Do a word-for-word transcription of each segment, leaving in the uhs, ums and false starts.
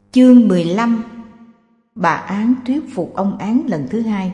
Chương mười lăm. Bà Án thuyết phục ông Án lần thứ hai.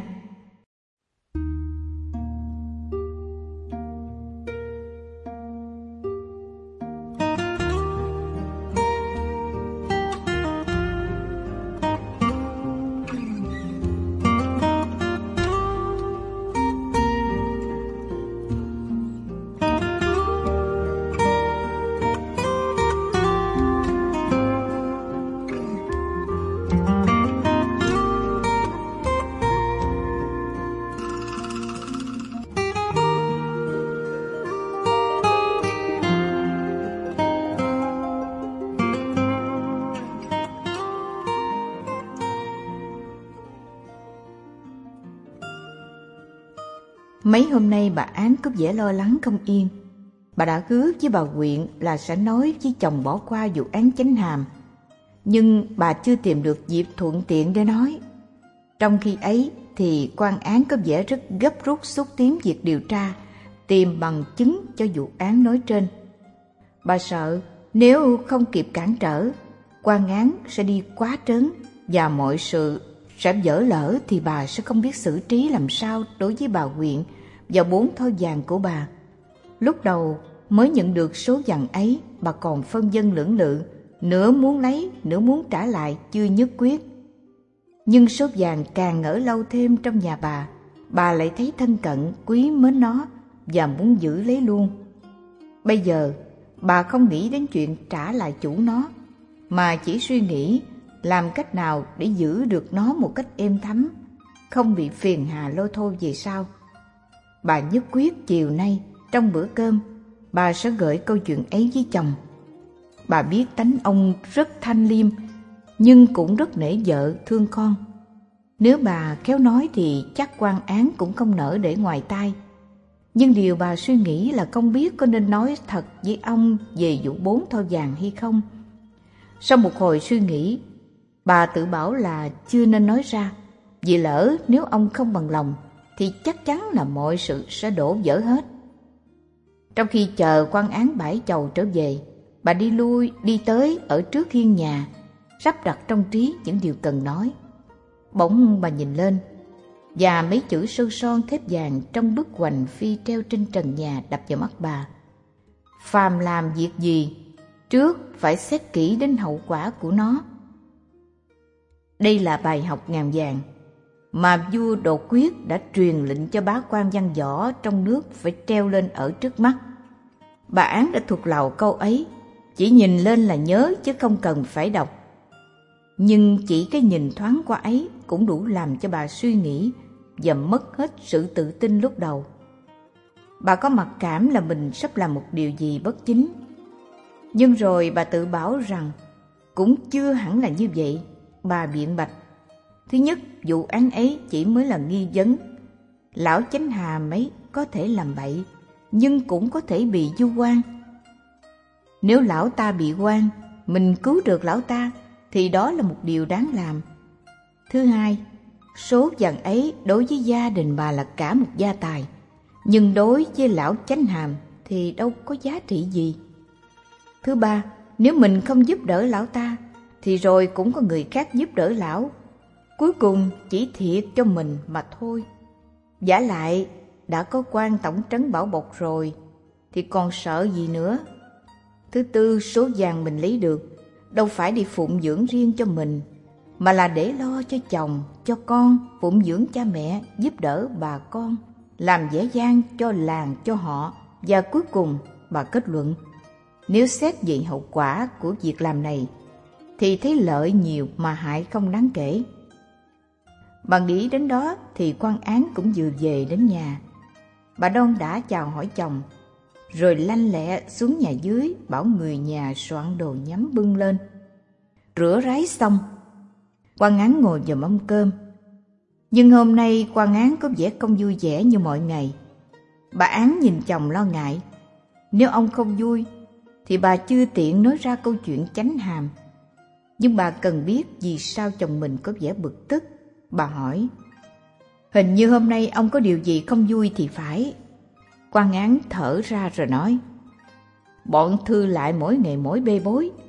Mấy hôm nay bà Án có vẻ lo lắng không yên. Bà đã hứa với bà Quyện là sẽ nói với chồng bỏ qua vụ án Chánh Hàm, nhưng bà chưa tìm được dịp thuận tiện để nói. Trong khi ấy thì quan án có vẻ rất gấp rút xúc tiến việc điều tra, tìm bằng chứng cho vụ án nói trên. Bà sợ nếu không kịp cản trở, quan án sẽ đi quá trớn và mọi sự sẽ vỡ lỡ thì bà sẽ không biết xử trí làm sao đối với bà Quyện và bốn thoi vàng của bà. Lúc đầu mới nhận được số vàng ấy, bà còn phân vân lưỡng lự, nửa muốn lấy, nửa muốn trả lại, chưa nhất quyết. Nhưng số vàng càng ở lâu thêm trong nhà bà, bà lại thấy thân cận, quý mến nó và muốn giữ lấy luôn. Bây giờ, bà không nghĩ đến chuyện trả lại chủ nó, mà chỉ suy nghĩ làm cách nào để giữ được nó một cách êm thấm, không bị phiền hà lôi thôi về sau. Bà nhất quyết chiều nay, trong bữa cơm, bà sẽ gợi câu chuyện ấy với chồng. Bà biết tánh ông rất thanh liêm, nhưng cũng rất nể vợ, thương con. Nếu bà khéo nói thì chắc quan án cũng không nỡ để ngoài tai. Nhưng điều bà suy nghĩ là không biết có nên nói thật với ông về vụ bốn thoi vàng hay không. Sau một hồi suy nghĩ, bà tự bảo là chưa nên nói ra, vì lỡ nếu ông không bằng lòng thì chắc chắn là mọi sự sẽ đổ vỡ hết. Trong khi chờ quan án bãi chầu trở về, bà đi lui đi tới ở trước hiên nhà, sắp đặt trong trí những điều cần nói. Bỗng bà nhìn lên, và mấy chữ sơn son thép vàng trong bức hoành phi treo trên trần nhà đập vào mắt bà. Phàm làm việc gì, trước phải xét kỹ đến hậu quả của nó. Đây là bài học ngàn vàng mà vua Đột Quyết đã truyền lệnh cho bá quan văn võ trong nước phải treo lên ở trước mắt. Bà Án đã thuộc lòng câu ấy, chỉ nhìn lên là nhớ chứ không cần phải đọc. Nhưng chỉ cái nhìn thoáng qua ấy cũng đủ làm cho bà suy nghĩ và mất hết sự tự tin lúc đầu. Bà có mặc cảm là mình sắp làm một điều gì bất chính. Nhưng rồi bà tự bảo rằng cũng chưa hẳn là như vậy. Bà biện bạch: thứ nhất, vụ án ấy chỉ mới là nghi vấn. Lão Chánh Hàm ấy có thể làm bậy, nhưng cũng có thể bị vu oan. Nếu lão ta bị oan, mình cứu được lão ta thì đó là một điều đáng làm. Thứ hai, số vàng ấy đối với gia đình bà là cả một gia tài, nhưng đối với lão Chánh Hàm thì đâu có giá trị gì. Thứ ba, nếu mình không giúp đỡ lão ta thì rồi cũng có người khác giúp đỡ lão, cuối cùng chỉ thiệt cho mình mà thôi. Vả lại đã có quan tổng trấn bảo bọc rồi thì còn sợ gì nữa. Thứ tư, số vàng mình lấy được đâu phải đi phụng dưỡng riêng cho mình, mà là để lo cho chồng, cho con, phụng dưỡng cha mẹ, giúp đỡ bà con, làm vẻ vang cho làng, cho họ. Và cuối cùng bà kết luận, nếu xét về hậu quả của việc làm này thì thấy lợi nhiều mà hại không đáng kể. Bà nghĩ đến đó thì quan án cũng vừa về đến nhà. Bà đon đã chào hỏi chồng, rồi lanh lẹ xuống nhà dưới bảo người nhà soạn đồ nhắm bưng lên. Rửa ráy xong, quan án ngồi vào mâm cơm. Nhưng hôm nay quan án có vẻ không vui vẻ như mọi ngày. Bà Án nhìn chồng lo ngại. Nếu ông không vui thì bà chưa tiện nói ra câu chuyện Chánh Hàm. Nhưng bà cần biết vì sao chồng mình có vẻ bực tức. Bà hỏi: hình như hôm nay ông có điều gì không vui thì phải. Quan án thở ra rồi nói: bọn Thư lại mỗi ngày mỗi bê bối.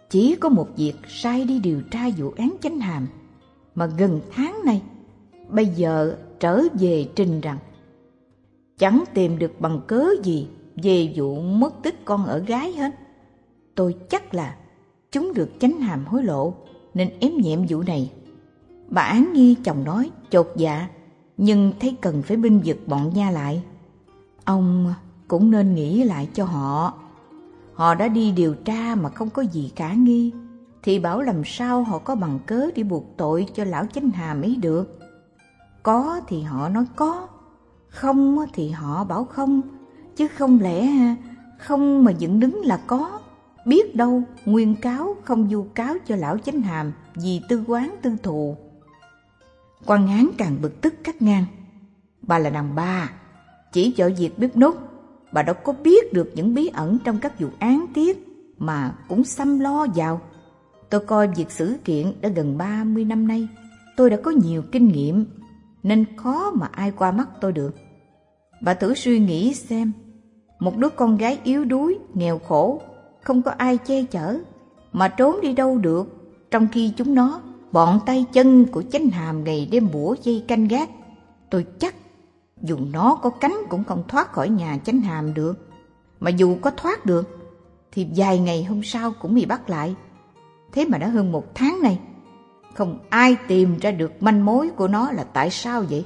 chỉ có một việc sai đi điều tra vụ án Chánh Hàm, mà gần tháng nay bây giờ trở về trình rằng chẳng tìm được bằng cớ gì về vụ mất tích con ở gái hết. Tôi chắc là chúng được Chánh Hàm hối lộ nên ém nhẹm vụ này. Bà Án nghe chồng nói chột dạ, nhưng thấy cần phải bênh vực bọn Nha lại. Ông cũng nên nghĩ lại cho họ. Họ đã đi điều tra mà không có gì khả nghi, thì bảo làm sao họ có bằng cớ để buộc tội cho lão Chánh Hàm ấy được. Có thì họ nói có, không thì họ bảo không, chứ không lẽ không mà dựng đứng là có. Biết đâu nguyên cáo không vu cáo cho lão Chánh Hàm vì tư oán tư thù. Quan án càng bực tức cắt ngang: bà là đàn bà, chỉ cho việc bếp nút, bà đâu có biết được những bí ẩn trong các vụ án tiết mà cũng xăm lo vào. Tôi coi việc xử kiện đã gần ba mươi năm nay, tôi đã có nhiều kinh nghiệm, nên khó mà ai qua mắt tôi được. Bà thử suy nghĩ xem, một đứa con gái yếu đuối, nghèo khổ, không có ai che chở, mà trốn đi đâu được, trong khi chúng nó, bọn tay chân của Chánh Hàm ngày đêm bủa dây canh gác. Tôi chắc dù nó có cánh cũng không thoát khỏi nhà Chánh Hàm được, mà dù có thoát được thì vài ngày hôm sau cũng bị bắt lại. Thế mà đã hơn một tháng nay không ai tìm ra được manh mối của nó là tại sao vậy?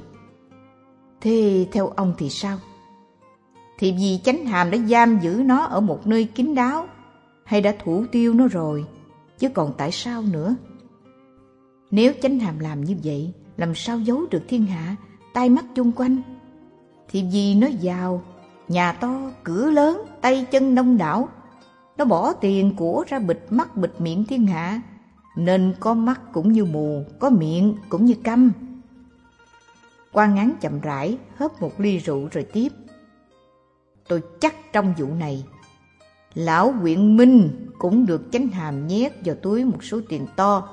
Thế theo ông thì sao? Thì vì Chánh Hàm đã giam giữ nó ở một nơi kín đáo, hay đã thủ tiêu nó rồi, chứ còn tại sao nữa? Nếu Chánh Hàm làm như vậy, làm sao giấu được thiên hạ, tai mắt chung quanh? Thì vì nó giàu, nhà to, cửa lớn, tay chân đông đảo, nó bỏ tiền của ra bịt mắt bịt miệng thiên hạ, nên có mắt cũng như mù, có miệng cũng như câm. Quan án chậm rãi hớp một ly rượu rồi tiếp: tôi chắc trong vụ này, lão Quyện Minh cũng được Chánh Hàm nhét vào túi một số tiền to.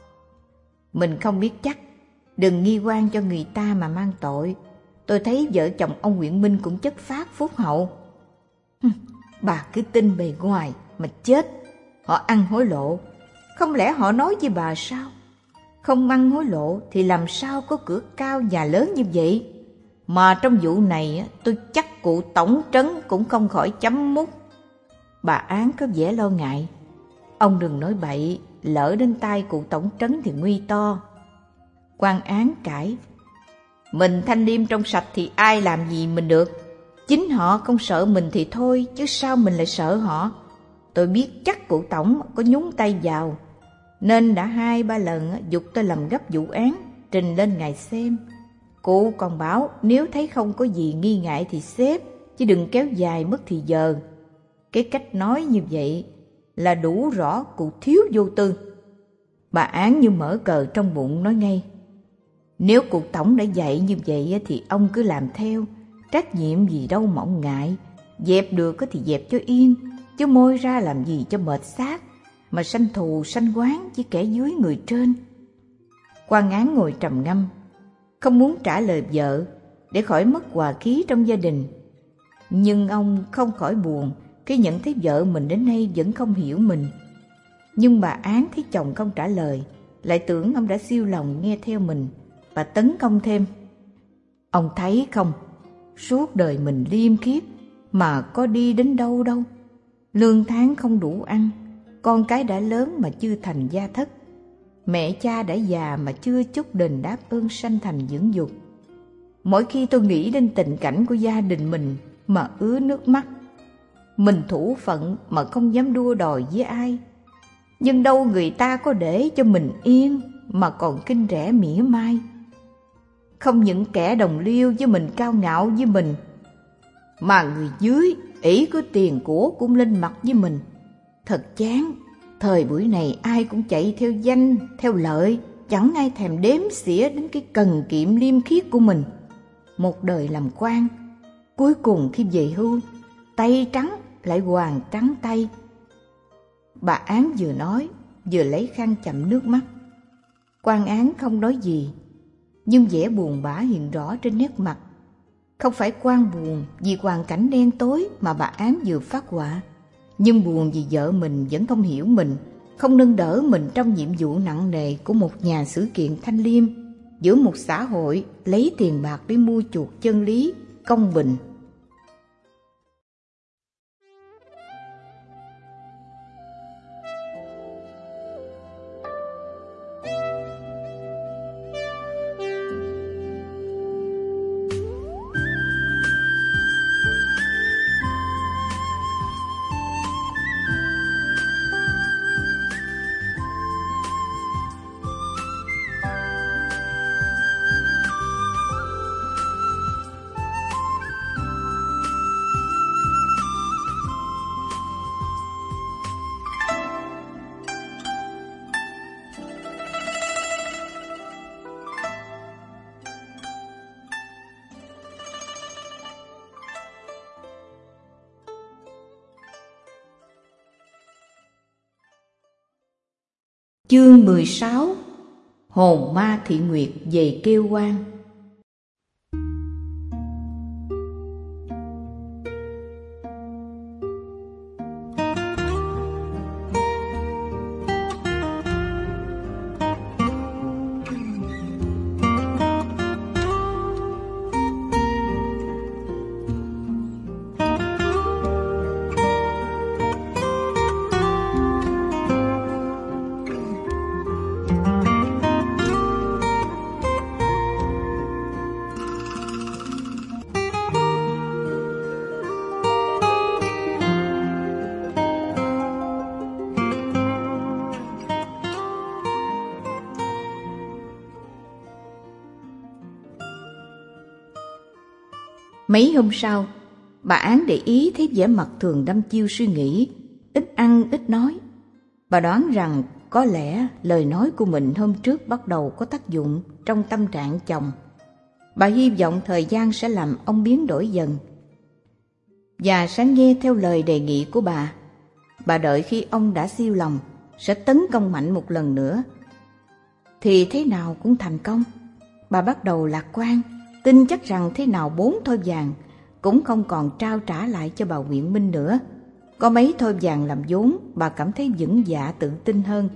Mình không biết chắc, đừng nghi oan cho người ta mà mang tội. Tôi thấy vợ chồng ông Quyện Minh cũng chất phác phúc hậu. Hừm, bà cứ tin bề ngoài mà chết. Họ ăn hối lộ, không lẽ họ nói với bà sao? Không ăn hối lộ thì làm sao có cửa cao nhà lớn như vậy? Mà trong vụ này tôi chắc cụ tổng trấn cũng không khỏi chấm mút. Bà Án có vẻ lo ngại: ông đừng nói bậy, lỡ đến tai cụ tổng trấn thì nguy to. Quan án cãi: mình thanh liêm trong sạch thì ai làm gì mình được? Chính họ không sợ mình thì thôi, chứ sao mình lại sợ họ? Tôi biết chắc cụ tổng có nhúng tay vào, nên đã hai ba lần giục tôi làm gấp vụ án, trình lên ngài xem. Cụ còn bảo nếu thấy không có gì nghi ngại thì xếp, chứ đừng kéo dài mất thì giờ. Cái cách nói như vậy là đủ rõ cụ thiếu vô tư. Bà Án như mở cờ trong bụng nói ngay: nếu cụ tổng đã dạy như vậy thì ông cứ làm theo, trách nhiệm gì đâu mà ông ngại. Dẹp được thì dẹp cho yên, chứ môi ra làm gì cho mệt xác, mà sanh thù sanh oán với kẻ dưới người trên. Quan án ngồi trầm ngâm, không muốn trả lời vợ để khỏi mất hòa khí trong gia đình. Nhưng ông không khỏi buồn khi nhận thấy vợ mình đến nay vẫn không hiểu mình. Nhưng bà Án thấy chồng không trả lời, lại tưởng ông đã siêu lòng nghe theo mình. Bà tấn công thêm: ông thấy không, suốt đời mình liêm khiết mà có đi đến đâu đâu. Lương tháng không đủ ăn, con cái đã lớn mà chưa thành gia thất, mẹ cha đã già mà chưa chút đền đáp ơn sanh thành dưỡng dục. Mỗi khi tôi nghĩ đến tình cảnh của gia đình mình mà ứa nước mắt. Mình thủ phận mà không dám đua đòi với ai, nhưng đâu người ta có để cho mình yên mà còn kinh rẻ mỉa mai. Không những kẻ đồng liêu với mình cao ngạo với mình, mà người dưới ỷ có tiền của cũng lên mặt với mình. Thật chán, thời buổi này ai cũng chạy theo danh, theo lợi, chẳng ai thèm đếm xỉa đến cái cần kiệm liêm khiết của mình. Một đời làm quan, cuối cùng khi về hưu, tay trắng lại hoàng trắng tay. Bà Án vừa nói vừa lấy khăn chậm nước mắt. Quan án không nói gì, nhưng vẻ buồn bã hiện rõ trên nét mặt. Không phải quan buồn vì hoàn cảnh đen tối mà bà Án vừa phát họa, nhưng buồn vì vợ mình vẫn không hiểu mình, không nâng đỡ mình trong nhiệm vụ nặng nề của một nhà xử kiện thanh liêm giữa một xã hội lấy tiền bạc để mua chuộc chân lý, công bình. Chương mười sáu. Hồn ma Thị Nguyệt về kêu oan. Mấy hôm sau, bà Án để ý thấy vẻ mặt thường đăm chiêu suy nghĩ, ít ăn ít nói. Bà đoán rằng có lẽ lời nói của mình hôm trước bắt đầu có tác dụng trong tâm trạng chồng. Bà hy vọng thời gian sẽ làm ông biến đổi dần và sẽ nghe theo lời đề nghị của bà. Bà đợi khi ông đã siêu lòng, sẽ tấn công mạnh một lần nữa. Thì thế nào cũng thành công. Bà bắt đầu lạc quan, tin chắc rằng thế nào bốn thoi vàng cũng không còn trao trả lại cho bà Nguyện Minh nữa. Có mấy thoi vàng làm vốn, bà cảm thấy vững dạ tự tin hơn.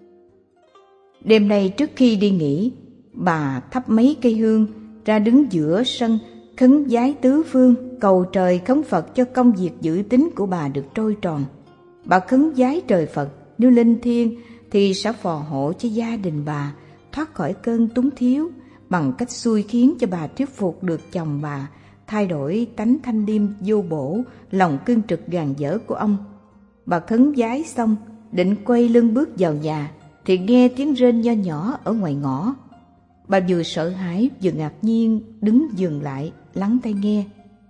Đêm nay trước khi đi nghỉ, bà thắp mấy cây hương ra đứng giữa sân, khấn vái tứ phương, cầu trời khấn Phật cho công việc dự tính của bà được trôi tròn. Bà khấn vái trời Phật, nếu linh thiêng thì sẽ phò hộ cho gia đình bà thoát khỏi cơn túng thiếu, bằng cách xui khiến cho bà thuyết phục được chồng bà thay đổi tánh thanh liêm vô bổ, lòng cương trực gàn dở của ông. Bà khấn vái xong, định quay lưng bước vào nhà, thì nghe tiếng rên nho nhỏ ở ngoài ngõ. Bà vừa sợ hãi vừa ngạc nhiên đứng dừng lại lắng tai nghe.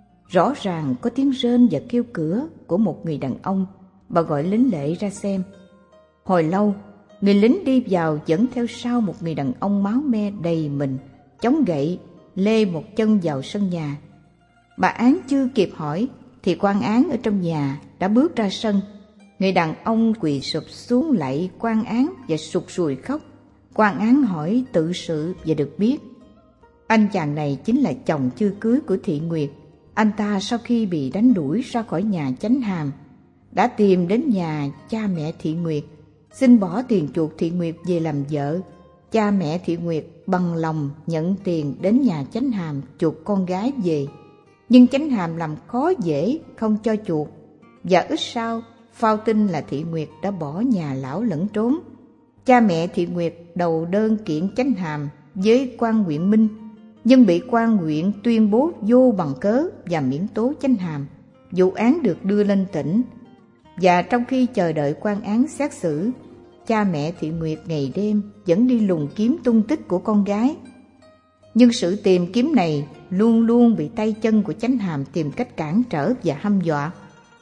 Rõ ràng có tiếng rên và kêu cửa của một người đàn ông. Bà gọi lính lệ ra xem. Hồi lâu, người lính đi vào dẫn theo sau một người đàn ông máu me đầy mình, chống gậy, lê một chân vào sân nhà. Bà Án chưa kịp hỏi thì quan án ở trong nhà đã bước ra sân. Người đàn ông quỳ sụp xuống lạy quan án và sụt sùi khóc. Quan án hỏi tự sự và được biết anh chàng này chính là chồng chưa cưới của Thị Nguyệt. Anh ta sau khi bị đánh đuổi ra khỏi nhà Chánh Hàm đã tìm đến nhà cha mẹ Thị Nguyệt, xin bỏ tiền chuộc Thị Nguyệt về làm vợ. Cha mẹ Thị Nguyệt bằng lòng nhận tiền đến nhà Chánh Hàm chuộc con gái về, nhưng Chánh Hàm làm khó dễ không cho chuộc, và ít sau phao tin là Thị Nguyệt đã bỏ nhà lão lẫn trốn. Cha mẹ Thị Nguyệt đầu đơn kiện Chánh Hàm với quan huyện Minh, nhưng bị quan huyện tuyên bố vô bằng cớ và miễn tố Chánh Hàm. Vụ án được đưa lên tỉnh, và trong khi chờ đợi quan án xét xử, cha mẹ Thị Nguyệt ngày đêm vẫn đi lùng kiếm tung tích của con gái. Nhưng sự tìm kiếm này luôn luôn bị tay chân của Chánh Hàm tìm cách cản trở và hăm dọa.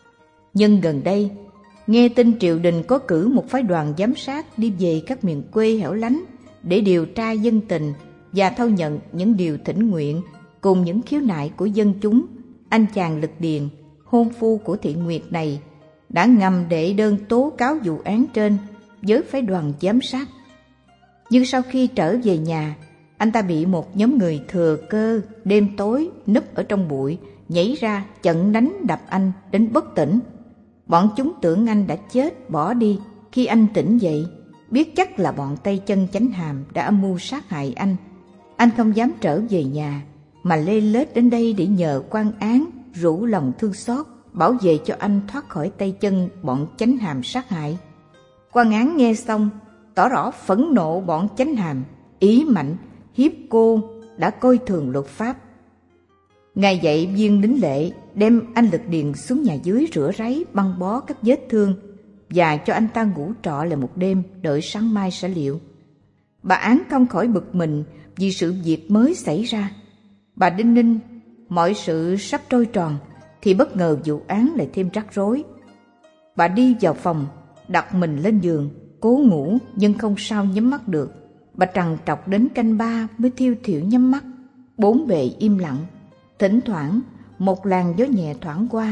Nhưng gần đây, nghe tin triều đình có cử một phái đoàn giám sát đi về các miền quê hẻo lánh để điều tra dân tình và thâu nhận những điều thỉnh nguyện cùng những khiếu nại của dân chúng, anh chàng Lực Điền, hôn phu của Thị Nguyệt này, đã ngầm đệ đơn tố cáo vụ án trên với phái đoàn giám sát. Nhưng sau khi trở về nhà, anh ta bị một nhóm người thừa cơ đêm tối núp ở trong bụi nhảy ra chặn đánh đập anh đến bất tỉnh. Bọn chúng tưởng anh đã chết bỏ đi, khi anh tỉnh dậy, biết chắc là bọn tay chân Chánh Hàm đã âm mưu sát hại anh, anh không dám trở về nhà, mà lê lết đến đây để nhờ quan án rủ lòng thương xót, bảo vệ cho anh thoát khỏi tay chân bọn Chánh Hàm sát hại. Quan án nghe xong, tỏ rõ phẫn nộ bọn Chánh Hàm, ý mạnh, hiếp cô, đã coi thường luật pháp. Ngày dậy viên lính lệ đem anh Lực Điền xuống nhà dưới rửa ráy, băng bó các vết thương và cho anh ta ngủ trọ lại một đêm, đợi sáng mai sẽ liệu. Bà Án không khỏi bực mình vì sự việc mới xảy ra. Bà đinh ninh mọi sự sắp trôi tròn thì bất ngờ vụ án lại thêm rắc rối. Bà đi vào phòng, đặt mình lên giường, cố ngủ nhưng không sao nhắm mắt được. Bà trằn trọc đến canh ba mới thiêu thiểu nhắm mắt. Bốn bề im lặng, thỉnh thoảng một làn gió nhẹ thoảng qua.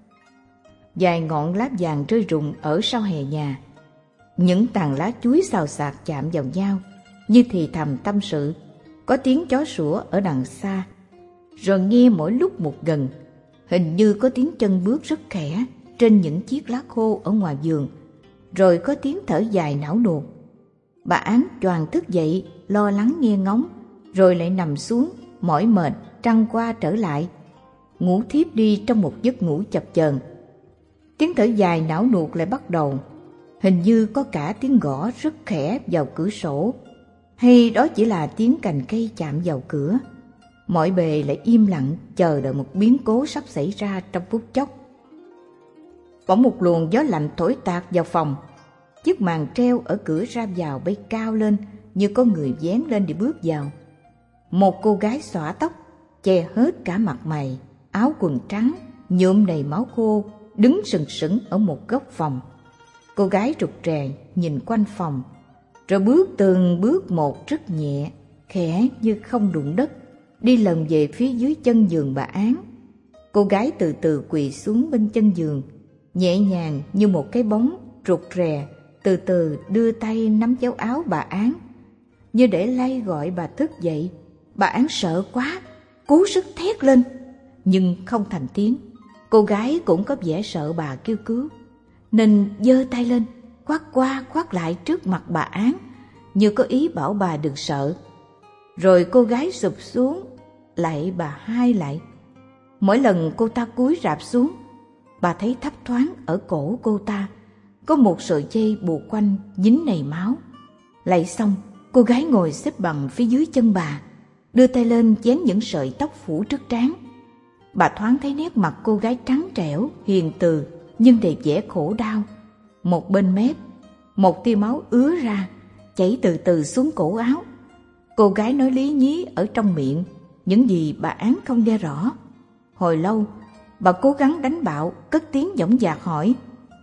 Vài ngọn lá vàng rơi rụng ở sau hè nhà. Những tàn lá chuối xào xạc chạm vào nhau, như thì thầm tâm sự. Có tiếng chó sủa ở đằng xa, rồi nghe mỗi lúc một gần. Hình như có tiếng chân bước rất khẽ trên những chiếc lá khô ở ngoài vườn, rồi có tiếng thở dài não nuột. Bà Án choàng thức dậy, lo lắng nghe ngóng, rồi lại nằm xuống, mỏi mệt, trăng qua trở lại, ngủ thiếp đi trong một giấc ngủ chập chờn. Tiếng thở dài não nuột lại bắt đầu, hình như có cả tiếng gõ rất khẽ vào cửa sổ, hay đó chỉ là tiếng cành cây chạm vào cửa. Mọi bề lại im lặng chờ đợi một biến cố sắp xảy ra trong phút chốc. Bỗng một luồng gió lạnh thổi tạt vào phòng. Chiếc màn treo ở cửa ra vào bay cao lên, như có người vén lên để bước vào. Một cô gái xõa tóc, che hết cả mặt mày, áo quần trắng nhuộm đầy máu khô, đứng sừng sững ở một góc phòng. Cô gái rụt rè nhìn quanh phòng, rồi bước từng bước một rất nhẹ, khẽ như không đụng đất, đi lần về phía dưới chân giường bà Án. Cô gái từ từ quỳ xuống bên chân giường, nhẹ nhàng như một cái bóng, rụt rè, từ từ đưa tay nắm chéo áo bà Án, như để lay gọi bà thức dậy. Bà Án sợ quá, cố sức thét lên, nhưng không thành tiếng. Cô gái cũng có vẻ sợ bà kêu cứu, nên giơ tay lên, khoác qua khoác lại trước mặt bà Án, như có ý bảo bà đừng sợ. Rồi cô gái sụp xuống, lạy bà hai lại. Mỗi lần cô ta cúi rạp xuống, bà thấy thấp thoáng ở cổ cô ta có một sợi dây buộc quanh dính đầy máu. Lạy xong, cô gái ngồi xếp bằng phía dưới chân bà, đưa tay lên vén những sợi tóc phủ trước trán. Bà thoáng thấy nét mặt cô gái trắng trẻo, hiền từ, nhưng đầy vẻ khổ đau. Một bên mép, một tia máu ứa ra, chảy từ từ xuống cổ áo. Cô gái nói lý nhí ở trong miệng những gì bà Án không nghe rõ. Hồi lâu, bà cố gắng đánh bạo, cất tiếng dõng dạc hỏi: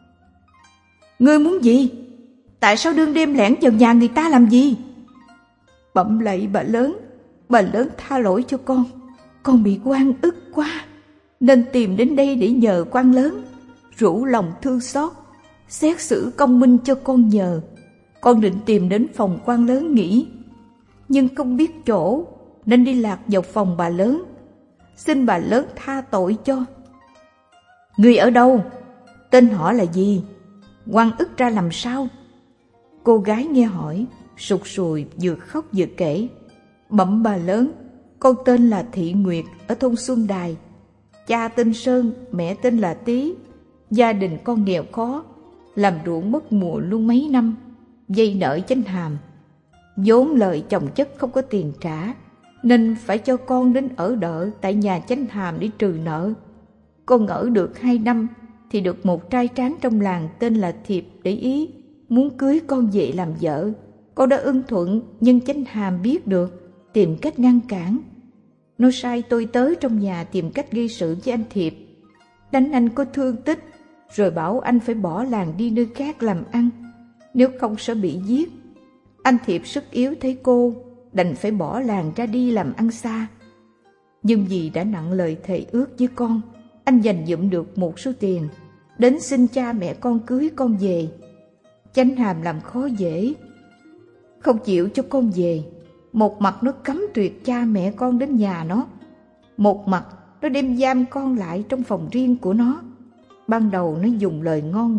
"Ngươi muốn gì? Tại sao đêm đêm lẻn vào nhà người ta làm gì?" "Bẩm lạy bà lớn, bà lớn tha lỗi cho con. Con bị oan ức quá, nên tìm đến đây để nhờ quan lớn rủ lòng thương xót, xét xử công minh cho con nhờ. Con định tìm đến phòng quan lớn nghỉ, nhưng không biết chỗ nên đi lạc vào phòng bà lớn. Xin bà lớn tha tội cho." "Người ở đâu? Tên họ là gì? Oan ức ra làm sao?" Cô gái nghe hỏi, sụt sùi vừa khóc vừa kể: "Bẩm bà lớn, con tên là Thị Nguyệt ở thôn Xuân Đài. Cha tên Sơn, mẹ tên là Tý. Gia đình con nghèo khó, làm ruộng mất mùa luôn mấy năm, vay nợ Chánh Hàm. Vốn lời chồng chất không có tiền trả, nên phải cho con đến ở đợ tại nhà Chánh Hàm để trừ nợ. Con ở được hai năm thì được một trai tráng trong làng tên là Thiệp để ý, muốn cưới con về làm vợ. Con đã ưng thuận, nhưng Chánh Hàm biết được, tìm cách ngăn cản. Nó sai tôi tới trong nhà tìm cách gây sự với anh Thiệp, đánh anh có thương tích, rồi bảo anh phải bỏ làng đi nơi khác làm ăn, nếu không sẽ bị giết. Anh Thiệp sức yếu thấy cô, đành phải bỏ làng ra đi làm ăn xa. Nhưng vì đã nặng lời thề ước với con, anh dành dụm được một số tiền, đến xin cha mẹ con cưới con về. Chánh Hàm làm khó dễ, không chịu cho con về. Một mặt nó cấm tuyệt cha mẹ con đến nhà nó, một mặt nó đem giam con lại trong phòng riêng của nó. Ban đầu nó dùng lời ngon ngọt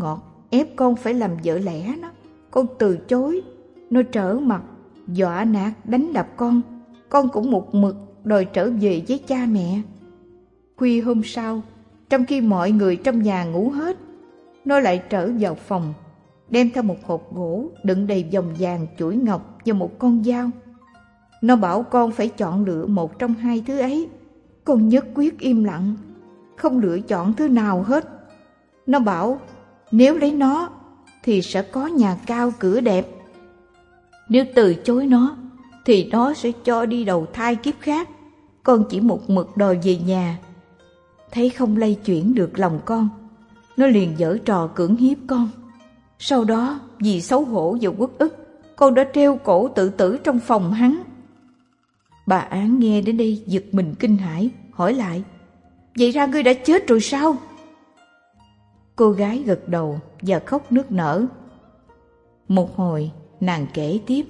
ép con phải làm vợ lẽ nó. Con từ chối, nó trở mặt, dọa nạt đánh đập con. Con cũng một mực đòi trở về với cha mẹ. Khuya hôm sau, trong khi mọi người trong nhà ngủ hết, nó lại trở vào phòng, đem theo một hộp gỗ đựng đầy vòng vàng, chuỗi ngọc và một con dao. Nó bảo con phải chọn lựa một trong hai thứ ấy. Con nhất quyết im lặng, không lựa chọn thứ nào hết. Nó bảo nếu lấy nó thì sẽ có nhà cao cửa đẹp. Nếu từ chối nó thì nó sẽ cho đi đầu thai kiếp khác. Con chỉ một mực đòi về nhà. Thấy không lay chuyển được lòng con, nó liền giở trò cưỡng hiếp con. Sau đó vì xấu hổ và uất ức, con đã treo cổ tự tử trong phòng hắn. Bà Án nghe đến đây giật mình kinh hãi, hỏi lại: vậy ra ngươi đã chết rồi sao? Cô gái gật đầu và khóc nức nở. Một hồi nàng kể tiếp: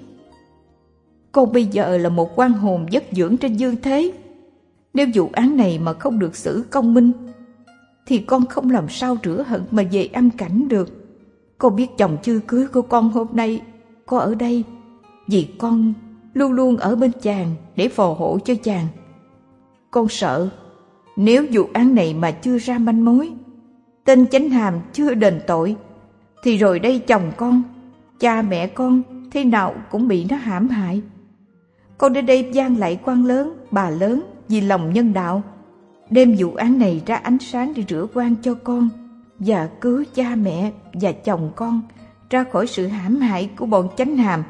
con bây giờ là một oan hồn vất dưỡng trên dương thế. Nếu vụ án này mà không được xử công minh thì con không làm sao rửa hận mà về âm cảnh được. Con biết chồng chưa cưới của con hôm nay có ở đây vì con luôn luôn ở bên chàng để phò hộ cho chàng. Con sợ nếu vụ án này mà chưa ra manh mối, tên Chánh Hàm chưa đền tội, thì rồi đây chồng con, cha mẹ con thế nào cũng bị nó hãm hại. Con đến đây van lạy quan lớn, bà lớn vì lòng nhân đạo, đem vụ án này ra ánh sáng để rửa oan cho con và cứu cha mẹ và chồng con ra khỏi sự hãm hại của bọn Chánh Hàm.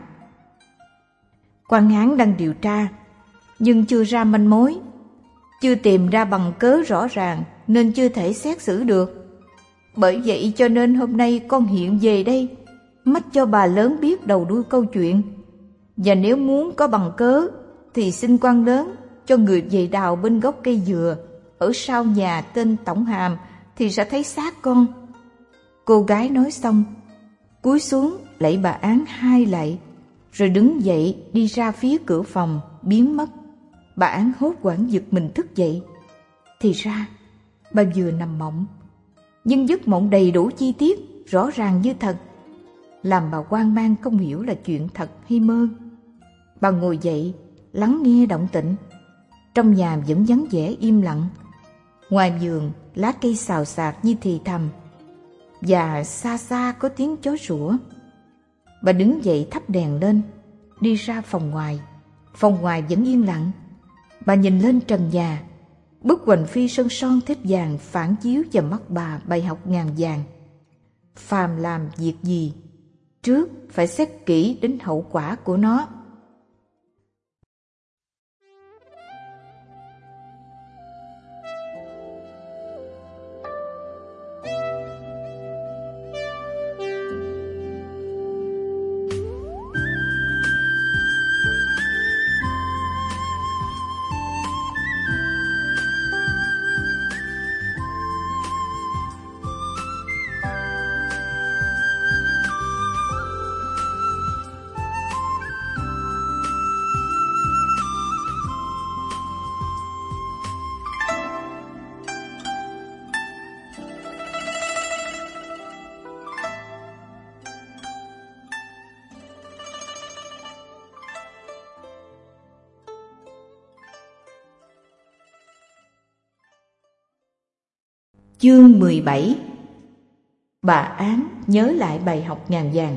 Quan án đang điều tra nhưng chưa ra manh mối, chưa tìm ra bằng cớ rõ ràng nên chưa thể xét xử được. Bởi vậy cho nên hôm nay con hiện về đây mách cho bà lớn biết đầu đuôi câu chuyện. Và nếu muốn có bằng cớ thì xin quan lớn cho người về đào bên gốc cây dừa ở sau nhà tên Tổng Hàm thì sẽ thấy xác con. Cô gái nói xong, cúi xuống lạy bà Án hai lạy, rồi đứng dậy đi ra phía cửa phòng biến mất. Bà Án hốt hoảng giật mình thức dậy. Thì ra bà vừa nằm mộng, nhưng giấc mộng đầy đủ chi tiết, rõ ràng như thật, làm bà hoang mang không hiểu là chuyện thật hay mơ. Bà ngồi dậy lắng nghe động tĩnh. Trong nhà vẫn vắng vẻ im lặng. Ngoài vườn lá cây xào xạc như thì thầm, và xa xa có tiếng chó sủa. Bà đứng dậy thắp đèn lên, đi ra phòng ngoài. Phòng ngoài vẫn yên lặng. Bà nhìn lên trần nhà. Bức hoành phi sơn son thép vàng phản chiếu vào mắt bà bài học ngàn vàng. Phàm làm việc gì, trước phải xét kỹ đến hậu quả của nó. Chương mười bảy. Bà Án nhớ lại bài học ngàn vàng.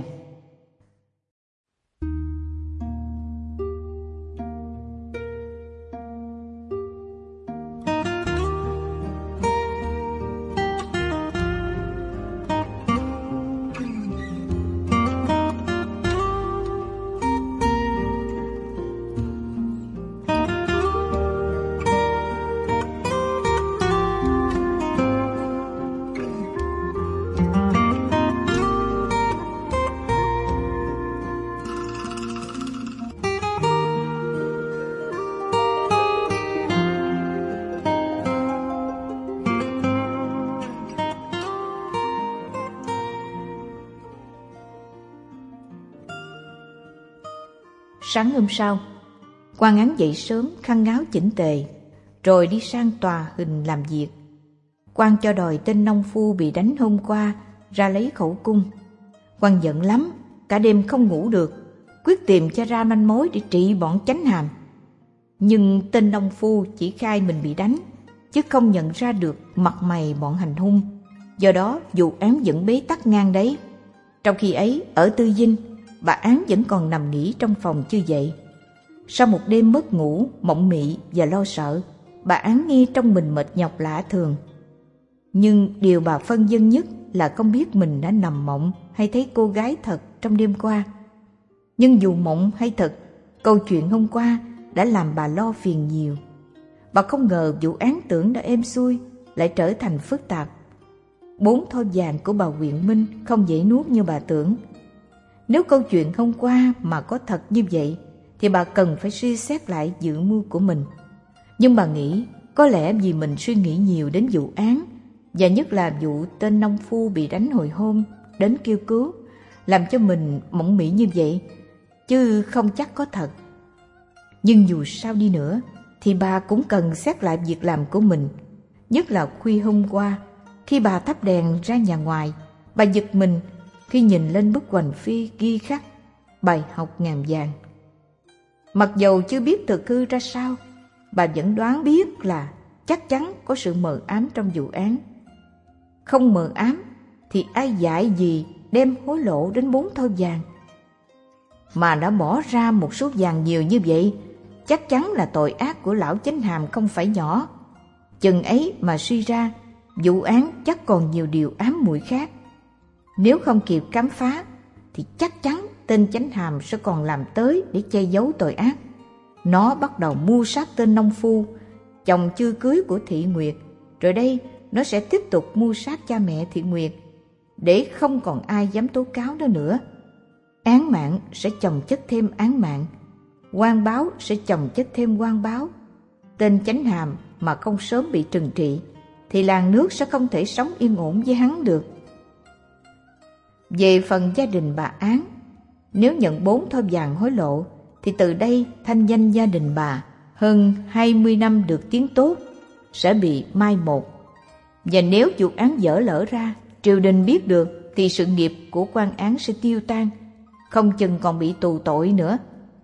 Sáng hôm sau, quan án dậy sớm khăn áo chỉnh tề, rồi đi sang tòa hình làm việc. Quan cho đòi tên nông phu bị đánh hôm qua ra lấy khẩu cung. Quan giận lắm, cả đêm không ngủ được, quyết tìm cho ra manh mối để trị bọn Chánh Hàm. Nhưng tên nông phu chỉ khai mình bị đánh, chứ không nhận ra được mặt mày bọn hành hung. Do đó vụ án vẫn bế tắc ngang đấy. Trong khi ấy, ở Tư Dinh, bà Án vẫn còn nằm nghỉ trong phòng chưa dậy. Sau một đêm mất ngủ, mộng mị và lo sợ, bà Án nghe trong mình mệt nhọc lạ thường. Nhưng điều bà phân vân nhất là không biết mình đã nằm mộng hay thấy cô gái thật trong đêm qua. Nhưng dù mộng hay thật, câu chuyện hôm qua đã làm bà lo phiền nhiều. Bà không ngờ vụ án tưởng đã êm xuôi lại trở thành phức tạp. Bốn thoi vàng của bà Quyện Minh không dễ nuốt như bà tưởng. Nếu câu chuyện hôm qua mà có thật như vậy thì bà cần phải suy xét lại dự mưu của mình. Nhưng bà nghĩ có lẽ vì mình suy nghĩ nhiều đến vụ án, và nhất là vụ tên nông phu bị đánh hồi hôm đến kêu cứu, làm cho mình mộng mị như vậy, chứ không chắc có thật. Nhưng dù sao đi nữa thì bà cũng cần xét lại việc làm của mình. Nhất là khuya hôm qua, khi bà thắp đèn ra nhà ngoài, bà giật mình khi nhìn lên bức hoành phi ghi khắc bài học ngàn vàng. Mặc dầu chưa biết thực hư ra sao, bà vẫn đoán biết là chắc chắn có sự mờ ám trong vụ án. Không mờ ám thì ai dại gì đem hối lộ đến bốn thoi vàng. Mà đã bỏ ra một số vàng nhiều như vậy, chắc chắn là tội ác của lão Chánh Hàm không phải nhỏ. Chừng ấy mà suy ra, vụ án chắc còn nhiều điều ám muội khác. Nếu không kịp khám phá thì chắc chắn tên Chánh Hàm sẽ còn làm tới để che giấu tội ác. Nó bắt đầu mưu sát tên nông phu, chồng chưa cưới của Thị Nguyệt, rồi đây nó sẽ tiếp tục mưu sát cha mẹ Thị Nguyệt, để không còn ai dám tố cáo nó nữa. Án mạng sẽ chồng chất thêm án mạng, oan báo sẽ chồng chất thêm oan báo. Tên Chánh Hàm mà không sớm bị trừng trị thì làng nước sẽ không thể sống yên ổn với hắn được. Về phần gia đình bà Án, nếu nhận bốn thoi vàng hối lộ thì từ đây thanh danh gia đình bà hơn hai mươi năm được tiếng tốt sẽ bị mai một. Và nếu vụ án dở lỡ ra, triều đình biết được thì sự nghiệp của quan án sẽ tiêu tan, không chừng còn bị tù tội nữa.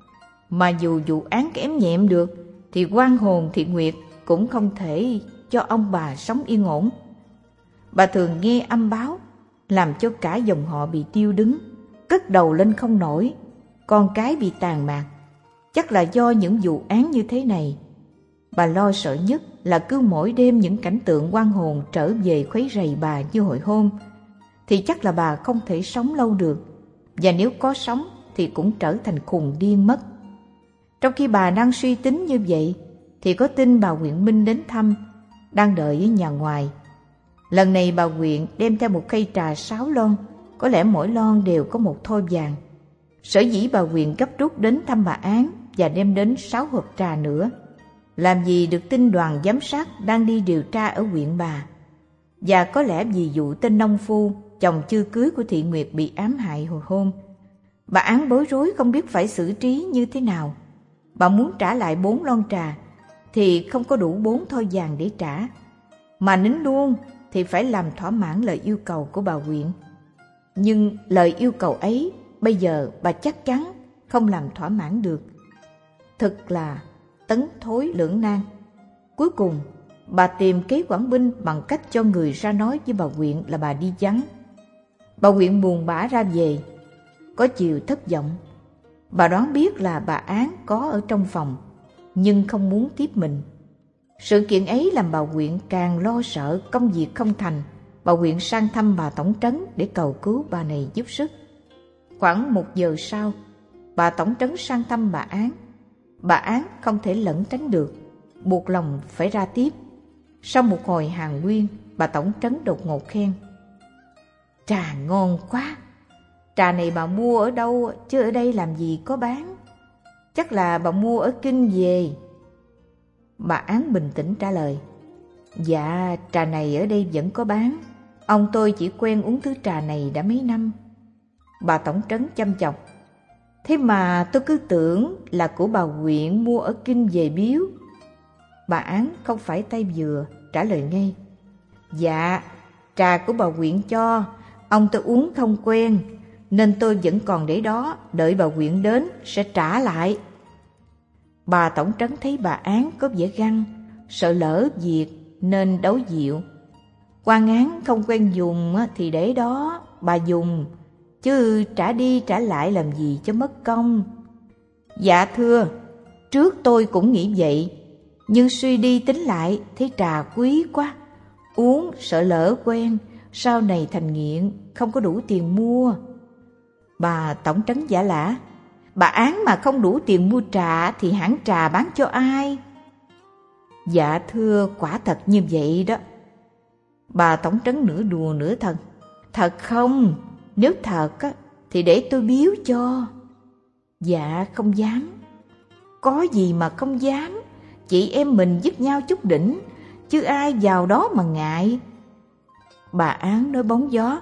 Mà dù vụ án kém nhẹm được thì oan hồn Thị Nguyệt cũng không thể cho ông bà sống yên ổn. Bà thường nghe âm báo làm cho cả dòng họ bị tiêu đứng, cất đầu lên không nổi, con cái bị tàn mạc. Chắc là do những vụ án như thế này. Bà lo sợ nhất là cứ mỗi đêm những cảnh tượng oan hồn trở về khuấy rầy bà như hồi hôm, thì chắc là bà không thể sống lâu được, và nếu có sống thì cũng trở thành khùng điên mất. Trong khi bà đang suy tính như vậy thì có tin bà Quyện Minh đến thăm, đang đợi ở nhà ngoài. Lần này bà Quyện đem theo một khay trà sáu lon, có lẽ mỗi lon đều có một thoi vàng. Sở dĩ bà Quyện gấp rút đến thăm bà Án và đem đến sáu hộp trà nữa, làm gì được tin đoàn giám sát đang đi điều tra ở huyện bà. Và có lẽ vì vụ tên nông phu, chồng chưa cưới của Thị Nguyệt bị ám hại hồi hôm, bà Án bối rối không biết phải xử trí như thế nào. Bà muốn trả lại bốn lon trà thì không có đủ bốn thoi vàng để trả, mà nín luôn thì phải làm thỏa mãn lời yêu cầu của bà Quyện. Nhưng lời yêu cầu ấy bây giờ bà chắc chắn không làm thỏa mãn được. Thật là tấn thối lưỡng nan. Cuối cùng bà tìm kế quản binh bằng cách cho người ra nói với bà Quyện là bà đi vắng. Bà Quyện buồn bã ra về, có chiều thất vọng. Bà đoán biết là bà Án có ở trong phòng, nhưng không muốn tiếp mình. Sự kiện ấy làm bà Quyện càng lo sợ công việc không thành. Bà Quyện sang thăm bà tổng trấn để cầu cứu bà này giúp sức. Khoảng một giờ sau, bà tổng trấn sang thăm bà Án. Bà Án không thể lẩn tránh được, buộc lòng phải ra tiếp. Sau một hồi hàn huyên, bà tổng trấn đột ngột khen: "Trà ngon quá! Trà này bà mua ở đâu chứ ở đây làm gì có bán? Chắc là bà mua ở Kinh về." Bà Án bình tĩnh trả lời: "Dạ, trà này ở đây vẫn có bán. Ông tôi chỉ quen uống thứ trà này đã mấy năm." Bà tổng trấn chăm chọc: "Thế mà tôi cứ tưởng là của bà Quyện mua ở Kinh về biếu." Bà Án không phải tay vừa, trả lời ngay: "Dạ, trà của bà Quyện cho, Ông tôi uống không quen, nên tôi vẫn còn để đó, đợi bà Quyện đến sẽ trả lại. Bà tổng trấn thấy bà Án có vẻ găng, sợ lỡ việc nên đấu dịu. Quan Án không quen dùng thì để đó, bà dùng, chứ trả đi trả lại làm gì cho mất công. Dạ thưa, trước tôi cũng nghĩ vậy, nhưng suy đi tính lại thấy trà quý quá, uống sợ lỡ quen, sau này thành nghiện, không có đủ tiền mua. Bà tổng trấn giả lả, bà Án mà không đủ tiền mua trà thì hãng trà bán cho ai? Dạ thưa, quả thật như vậy đó. Bà tổng trấn nửa đùa nửa thật, thật không? Nếu thật á, thì để tôi biếu cho. Dạ không dám. Có gì mà không dám, chị em mình giúp nhau chút đỉnh, chứ ai vào đó mà ngại. Bà Án nói bóng gió.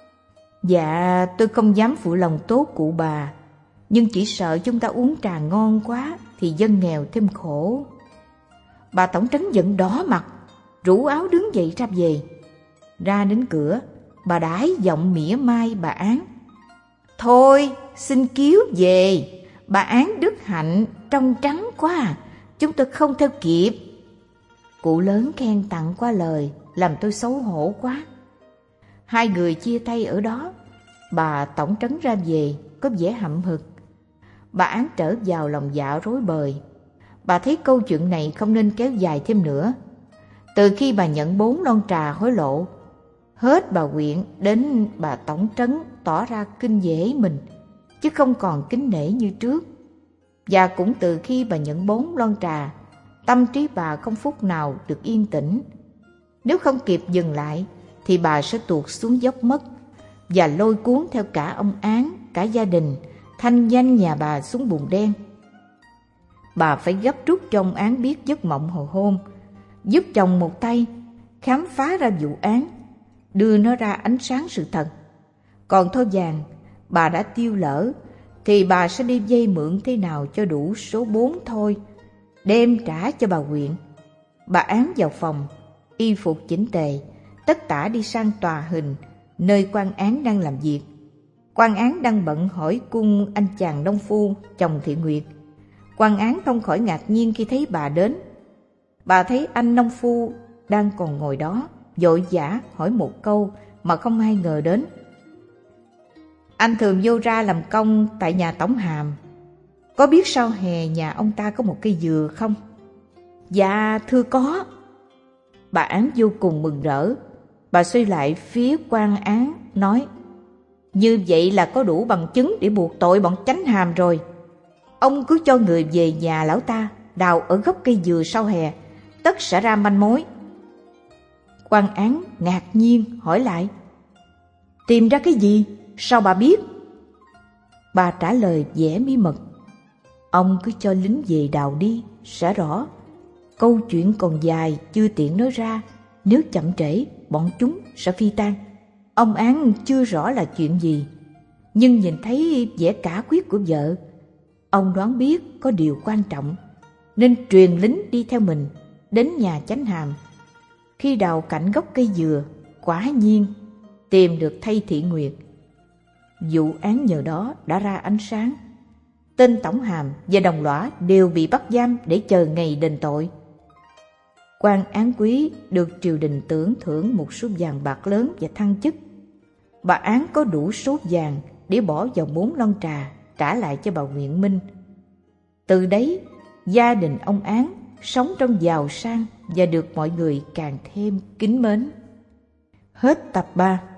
Dạ tôi không dám phụ lòng tốt cụ bà, nhưng chỉ sợ chúng ta uống trà ngon quá thì dân nghèo thêm khổ. Bà tổng trấn giận đỏ mặt, rủ áo đứng dậy ra về. Ra đến cửa, bà đãi giọng mỉa mai bà Án. Thôi xin cứu về, bà Án đức hạnh trong trắng quá à, chúng tôi không theo kịp. Cụ lớn khen tặng qua lời, làm tôi xấu hổ quá. Hai người chia tay ở đó. Bà tổng trấn ra về, có vẻ hậm hực. Bà Án trở vào lòng dạ rối bời. Bà thấy câu chuyện này không nên kéo dài thêm nữa. Từ khi bà nhận bốn lon trà hối lộ, hết bà Quyện đến bà tổng trấn tỏ ra kinh dễ mình, chứ không còn kính nể như trước. Và cũng từ khi bà nhận bốn lon trà, tâm trí bà không phút nào được yên tĩnh. Nếu không kịp dừng lại thì bà sẽ tuột xuống dốc mất, và lôi cuốn theo cả ông Án, cả gia đình, thanh danh nhà bà xuống bùn đen. Bà phải gấp rút cho ông Án biết giấc mộng hồi hôm, giúp chồng một tay khám phá ra vụ án, đưa nó ra ánh sáng sự thật. Còn thoi vàng bà đã tiêu lỡ, thì bà sẽ đi vay mượn thế nào cho đủ số bốn thôi, đem trả cho bà Quyện. Bà Án vào phòng, y phục chỉnh tề, tất tả đi sang tòa hình nơi quan án đang làm việc. Quan án đang bận hỏi cung anh chàng nông phu chồng Thị Nguyệt. Quan án không khỏi ngạc nhiên khi thấy bà đến. Bà thấy anh nông phu đang còn ngồi đó, vội vã hỏi một câu mà không ai ngờ đến. Anh thường vô ra làm công tại nhà tổng hàm, có biết sau hè nhà ông ta có một cây dừa không? Dạ thưa có. Bà Án vô cùng mừng rỡ. Bà xoay lại phía quan án nói, như vậy là có đủ bằng chứng để buộc tội bọn chánh hàm rồi. Ông cứ cho người về nhà lão ta đào ở gốc cây dừa sau hè, tất sẽ ra manh mối. Quan án ngạc nhiên hỏi lại, tìm ra cái gì? Sao bà biết? Bà trả lời vẻ bí mật, ông cứ cho lính về đào đi, sẽ rõ. Câu chuyện còn dài chưa tiện nói ra, nếu chậm trễ bọn chúng sẽ phi tan. Ông Án chưa rõ là chuyện gì, nhưng nhìn thấy vẻ cả quyết của vợ, ông đoán biết có điều quan trọng, nên truyền lính đi theo mình đến nhà chánh hàm. Khi đào cạnh gốc cây dừa, quả nhiên tìm được thây Thị Nguyệt. Vụ án nhờ đó đã ra ánh sáng. Tên tổng hàm và đồng lõa đều bị bắt giam để chờ ngày đền tội. Quan án quý được triều đình tưởng thưởng một số vàng bạc lớn và thăng chức. Bà Án có đủ số vàng để bỏ vào bốn lon trà trả lại cho bà Nguyện Minh. Từ đấy, gia đình ông Án sống trong giàu sang và được mọi người càng thêm kính mến. Hết tập ba.